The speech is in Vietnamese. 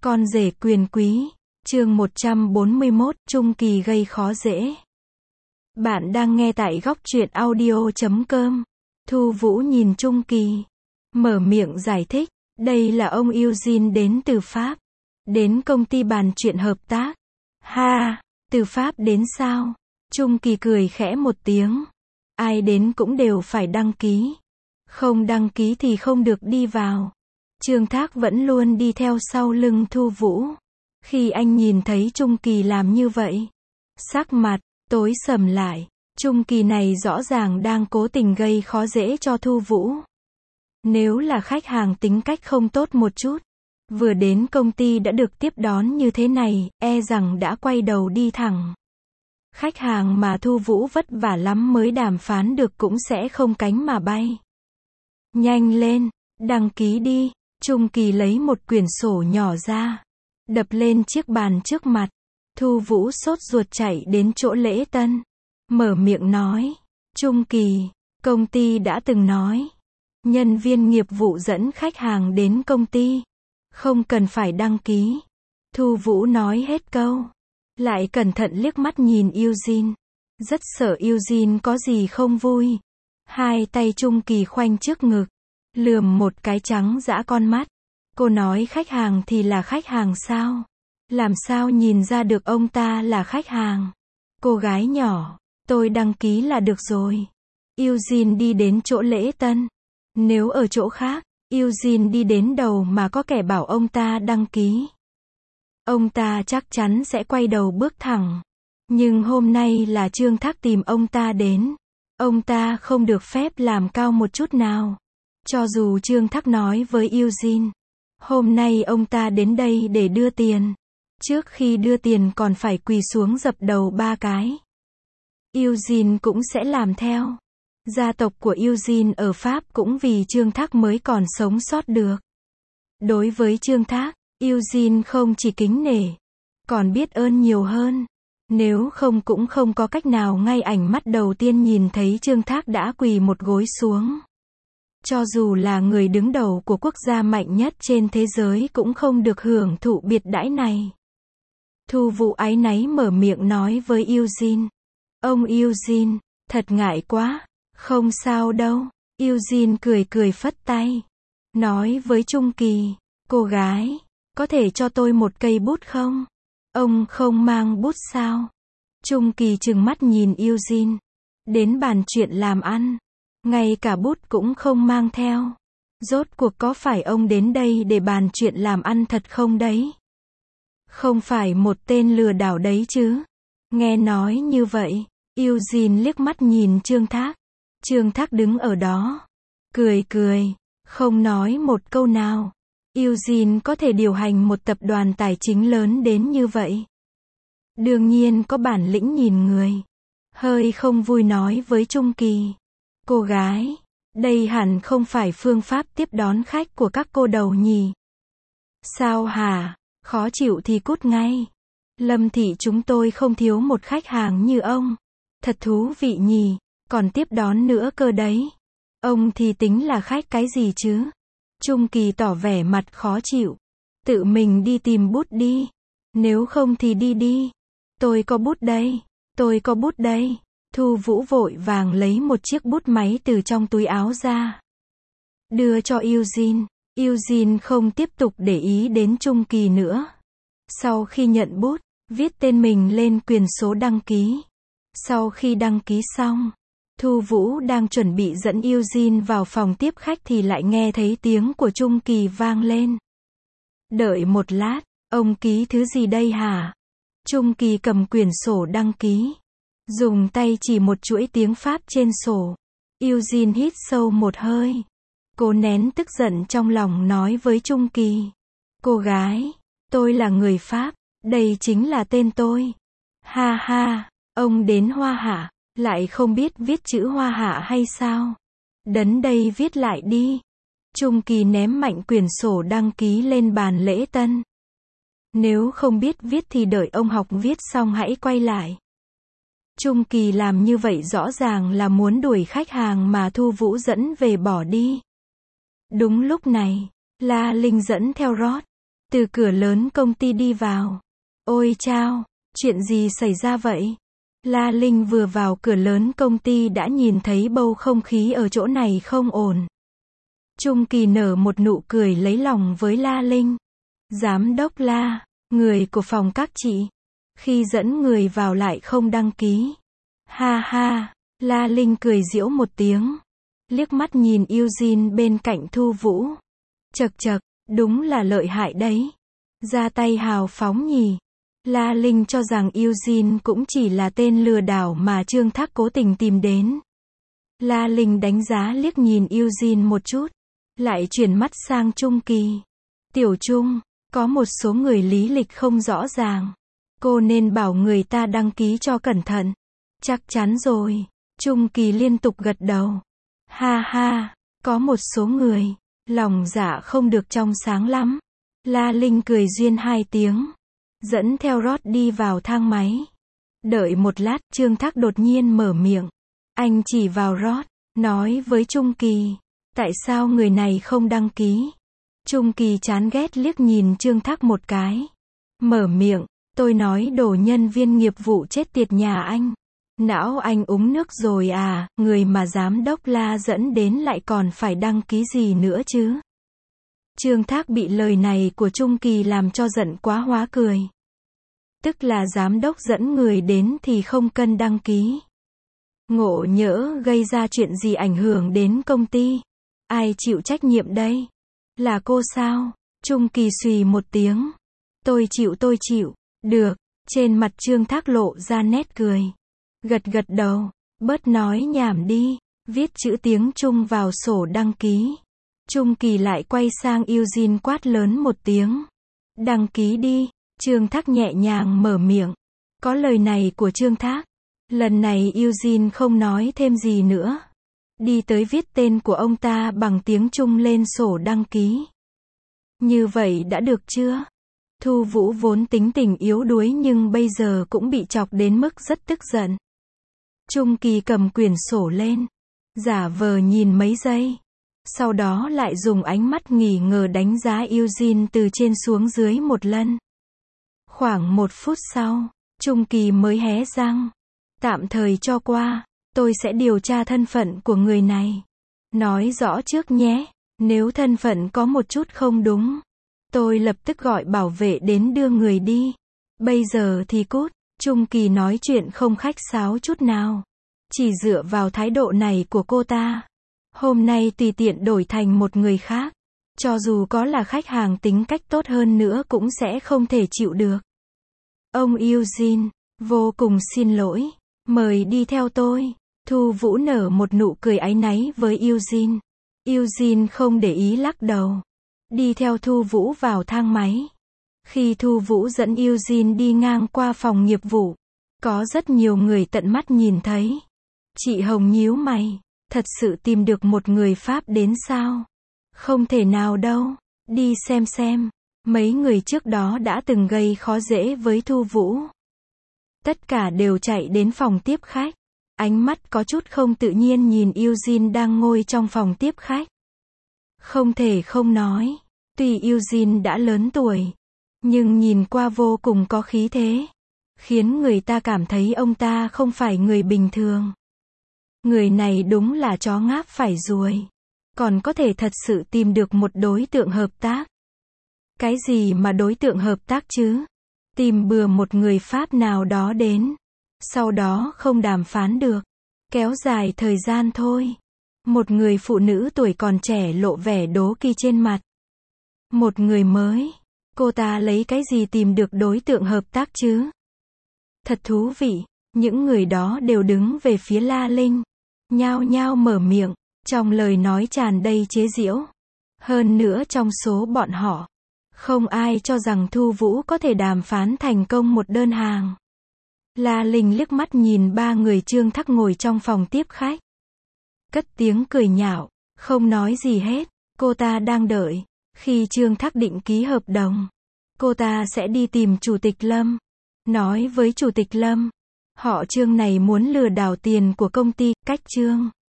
Con rể quyền quý, chương 141, Trung Kỳ gây khó dễ. Bạn đang nghe tại góc truyện audio.com. Thu Vũ nhìn Trung Kỳ, mở miệng giải thích, đây là ông Eugene đến từ Pháp, đến công ty bàn chuyện hợp tác. Ha, từ Pháp đến sao? Trung Kỳ cười khẽ một tiếng. Ai đến cũng đều phải đăng ký. Không đăng ký thì không được đi vào. Trương Thác vẫn luôn đi theo sau lưng Thu Vũ. Khi anh nhìn thấy Trung Kỳ làm như vậy, sắc mặt tối sầm lại. Trung Kỳ này rõ ràng đang cố tình gây khó dễ cho Thu Vũ. Nếu là khách hàng tính cách không tốt một chút, vừa đến công ty đã được tiếp đón như thế này, e rằng đã quay đầu đi thẳng. Khách hàng mà Thu Vũ vất vả lắm mới đàm phán được cũng sẽ không cánh mà bay. Nhanh lên, đăng ký đi. Trung Kỳ lấy một quyển sổ nhỏ ra, đập lên chiếc bàn trước mặt. Thu Vũ sốt ruột chạy đến chỗ lễ tân, mở miệng nói, Trung Kỳ, công ty đã từng nói, nhân viên nghiệp vụ dẫn khách hàng đến công ty, không cần phải đăng ký. Thu Vũ nói hết câu, lại cẩn thận liếc mắt nhìn Eugene, rất sợ Eugene có gì không vui. Hai tay Trung Kỳ khoanh trước ngực, lườm một cái trắng dã con mắt. Cô nói khách hàng thì là khách hàng sao? Làm sao nhìn ra được ông ta là khách hàng? Cô gái nhỏ, tôi đăng ký là được rồi. Eugene đi đến chỗ lễ tân. Nếu ở chỗ khác, Eugene đi đến đầu mà có kẻ bảo ông ta đăng ký, ông ta chắc chắn sẽ quay đầu bước thẳng. Nhưng hôm nay là Trương Thác tìm ông ta đến. Ông ta không được phép làm cao một chút nào. Cho dù Trương Thác nói với Eugene, hôm nay ông ta đến đây để đưa tiền. Trước khi đưa tiền còn phải quỳ xuống dập đầu 3 cái. Eugene cũng sẽ làm theo. Gia tộc của Eugene ở Pháp cũng vì Trương Thác mới còn sống sót được. Đối với Trương Thác, Eugene không chỉ kính nể, còn biết ơn nhiều hơn. Nếu không cũng không có cách nào ngay ảnh mắt đầu tiên nhìn thấy Trương Thác đã quỳ một gối xuống. Cho dù là người đứng đầu của quốc gia mạnh nhất trên thế giới cũng không được hưởng thụ biệt đãi này. Thu Vũ áy náy mở miệng nói với Eugene. Ông Eugene, thật ngại quá. Không sao đâu. Eugene cười cười phất tay. Nói với Trung Kỳ, cô gái, có thể cho tôi một cây bút không? Ông không mang bút sao? Trung Kỳ trừng mắt nhìn Eugene. Đến bàn chuyện làm ăn, ngay cả bút cũng không mang theo. Rốt cuộc có phải ông đến đây để bàn chuyện làm ăn thật không đấy? Không phải một tên lừa đảo đấy chứ? Nghe nói như vậy, Eugene liếc mắt nhìn Trương Thác. Trương Thác đứng ở đó, cười cười, không nói một câu nào. Eugene có thể điều hành một tập đoàn tài chính lớn đến như vậy. Đương nhiên có bản lĩnh nhìn người. Hơi không vui nói với Trung Kỳ. Cô gái, đây hẳn không phải phương pháp tiếp đón khách của các cô đầu nhỉ? Sao hả? Khó chịu thì cút ngay. Lâm thị chúng tôi không thiếu một khách hàng như ông. Thật thú vị nhỉ, còn tiếp đón nữa cơ đấy. Ông thì tính là khách cái gì chứ? Trung Kỳ tỏ vẻ mặt khó chịu. Tự mình đi tìm bút đi. Nếu không thì đi đi. Tôi có bút đây. Tôi có bút đây. Thu Vũ vội vàng lấy một chiếc bút máy từ trong túi áo ra. Đưa cho Eugene. Eugene không tiếp tục để ý đến Trung Kỳ nữa. Sau khi nhận bút, viết tên mình lên quyển số đăng ký. Sau khi đăng ký xong, Thu Vũ đang chuẩn bị dẫn Eugene vào phòng tiếp khách thì lại nghe thấy tiếng của Trung Kỳ vang lên. Đợi một lát, ông ký thứ gì đây hả? Trung Kỳ cầm quyển sổ đăng ký, dùng tay chỉ một chuỗi tiếng Pháp trên sổ. Eugene hít sâu một hơi. Cố nén tức giận trong lòng nói với Trung Kỳ. Cô gái, tôi là người Pháp, đây chính là tên tôi. Ha ha, ông đến Hoa Hạ, lại không biết viết chữ Hoa Hạ hay sao? Đến đây viết lại đi. Trung Kỳ ném mạnh quyển sổ đăng ký lên bàn lễ tân. Nếu không biết viết thì đợi ông học viết xong hãy quay lại. Trung Kỳ làm như vậy rõ ràng là muốn đuổi khách hàng mà Thu Vũ dẫn về bỏ đi. Đúng lúc này, La Linh dẫn theo Rod từ cửa lớn công ty đi vào. Ôi chao, chuyện gì xảy ra vậy? La Linh vừa vào cửa lớn công ty đã nhìn thấy bầu không khí ở chỗ này không ổn. Trung Kỳ nở một nụ cười lấy lòng với La Linh. Giám đốc La, người của phòng các chị, khi dẫn người vào lại không đăng ký. Ha ha, La Linh cười giễu một tiếng. Liếc mắt nhìn Eugene bên cạnh Thu Vũ. Chậc chậc, đúng là lợi hại đấy. Ra tay hào phóng nhỉ. La Linh cho rằng Eugene cũng chỉ là tên lừa đảo mà Trương Thác cố tình tìm đến. La Linh đánh giá liếc nhìn Eugene một chút, lại chuyển mắt sang Trung Kỳ. Tiểu Trung, có một số người lý lịch không rõ ràng. Cô nên bảo người ta đăng ký cho cẩn thận. Chắc chắn rồi. Trung Kỳ liên tục gật đầu. Ha ha, có một số người, lòng dạ không được trong sáng lắm. La Linh cười duyên hai tiếng. Dẫn theo Rod đi vào thang máy. Đợi một lát, Trương Thác đột nhiên mở miệng. Anh chỉ vào Rod, nói với Trung Kỳ. Tại sao người này không đăng ký? Trung Kỳ chán ghét liếc nhìn Trương Thác một cái. Mở miệng, tôi nói đồ nhân viên nghiệp vụ chết tiệt nhà anh. Não anh uống nước rồi à, người mà giám đốc La dẫn đến lại còn phải đăng ký gì nữa chứ? Trương Thác bị lời này của Trung Kỳ làm cho giận quá hóa cười. Tức là giám đốc dẫn người đến thì không cần đăng ký. Ngộ nhỡ gây ra chuyện gì ảnh hưởng đến công ty. Ai chịu trách nhiệm đây? Là cô sao? Trung Kỳ xùy một tiếng. Tôi chịu. Được. Trên mặt Trương Thác lộ ra nét cười. Gật gật đầu. Bớt nói nhảm đi. Viết chữ tiếng Trung vào sổ đăng ký. Trung Kỳ lại quay sang Eugene quát lớn một tiếng. Đăng ký đi. Trương Thác nhẹ nhàng mở miệng. Có lời này của Trương Thác. Lần này Eugene không nói thêm gì nữa. Đi tới viết tên của ông ta bằng tiếng Trung lên sổ đăng ký. Như vậy đã được chưa? Thu Vũ vốn tính tình yếu đuối nhưng bây giờ cũng bị chọc đến mức rất tức giận. Trung Kỳ cầm quyển sổ lên. Giả vờ nhìn mấy giây. Sau đó lại dùng ánh mắt nghi ngờ đánh giá Eugene từ trên xuống dưới một lần. Khoảng 1 phút sau, Trung Kỳ mới hé răng. Tạm thời cho qua, tôi sẽ điều tra thân phận của người này. Nói rõ trước nhé, nếu thân phận có một chút không đúng, tôi lập tức gọi bảo vệ đến đưa người đi. Bây giờ thì cút. Trung Kỳ nói chuyện không khách sáo chút nào. Chỉ dựa vào thái độ này của cô ta, hôm nay tùy tiện đổi thành một người khác, cho dù có là khách hàng tính cách tốt hơn nữa cũng sẽ không thể chịu được. Ông Eugene, vô cùng xin lỗi. Mời đi theo tôi. Thu Vũ nở một nụ cười áy náy với Eugene. Eugene không để ý lắc đầu. Đi theo Thu Vũ vào thang máy. Khi Thu Vũ dẫn Eugene đi ngang qua phòng nghiệp vụ, có rất nhiều người tận mắt nhìn thấy. Chị Hồng nhíu mày. Thật sự tìm được một người Pháp đến sao? Không thể nào đâu. Đi xem. Mấy người trước đó đã từng gây khó dễ với Thu Vũ. Tất cả đều chạy đến phòng tiếp khách. Ánh mắt có chút không tự nhiên nhìn Eugene đang ngồi trong phòng tiếp khách. Không thể không nói. Tuy Eugene đã lớn tuổi, nhưng nhìn qua vô cùng có khí thế. Khiến người ta cảm thấy ông ta không phải người bình thường. Người này đúng là chó ngáp phải ruồi. Còn có thể thật sự tìm được một đối tượng hợp tác. Cái gì mà đối tượng hợp tác chứ? Tìm bừa một người Pháp nào đó đến. Sau đó không đàm phán được. Kéo dài thời gian thôi. Một người phụ nữ tuổi còn trẻ lộ vẻ đố kỵ trên mặt. Một người mới. Cô ta lấy cái gì tìm được đối tượng hợp tác chứ? Thật thú vị. Những người đó đều đứng về phía La Linh. Nhao nhao mở miệng. Trong lời nói tràn đầy chế giễu. Hơn nữa trong số bọn họ, không ai cho rằng Thu Vũ có thể đàm phán thành công một đơn hàng. La Linh liếc mắt nhìn 3 người Trương Thác ngồi trong phòng tiếp khách. Cất tiếng cười nhạo, không nói gì hết. Cô ta đang đợi. Khi Trương Thác định ký hợp đồng, cô ta sẽ đi tìm Chủ tịch Lâm. Nói với Chủ tịch Lâm, họ Trương này muốn lừa đảo tiền của công ty, cách Trương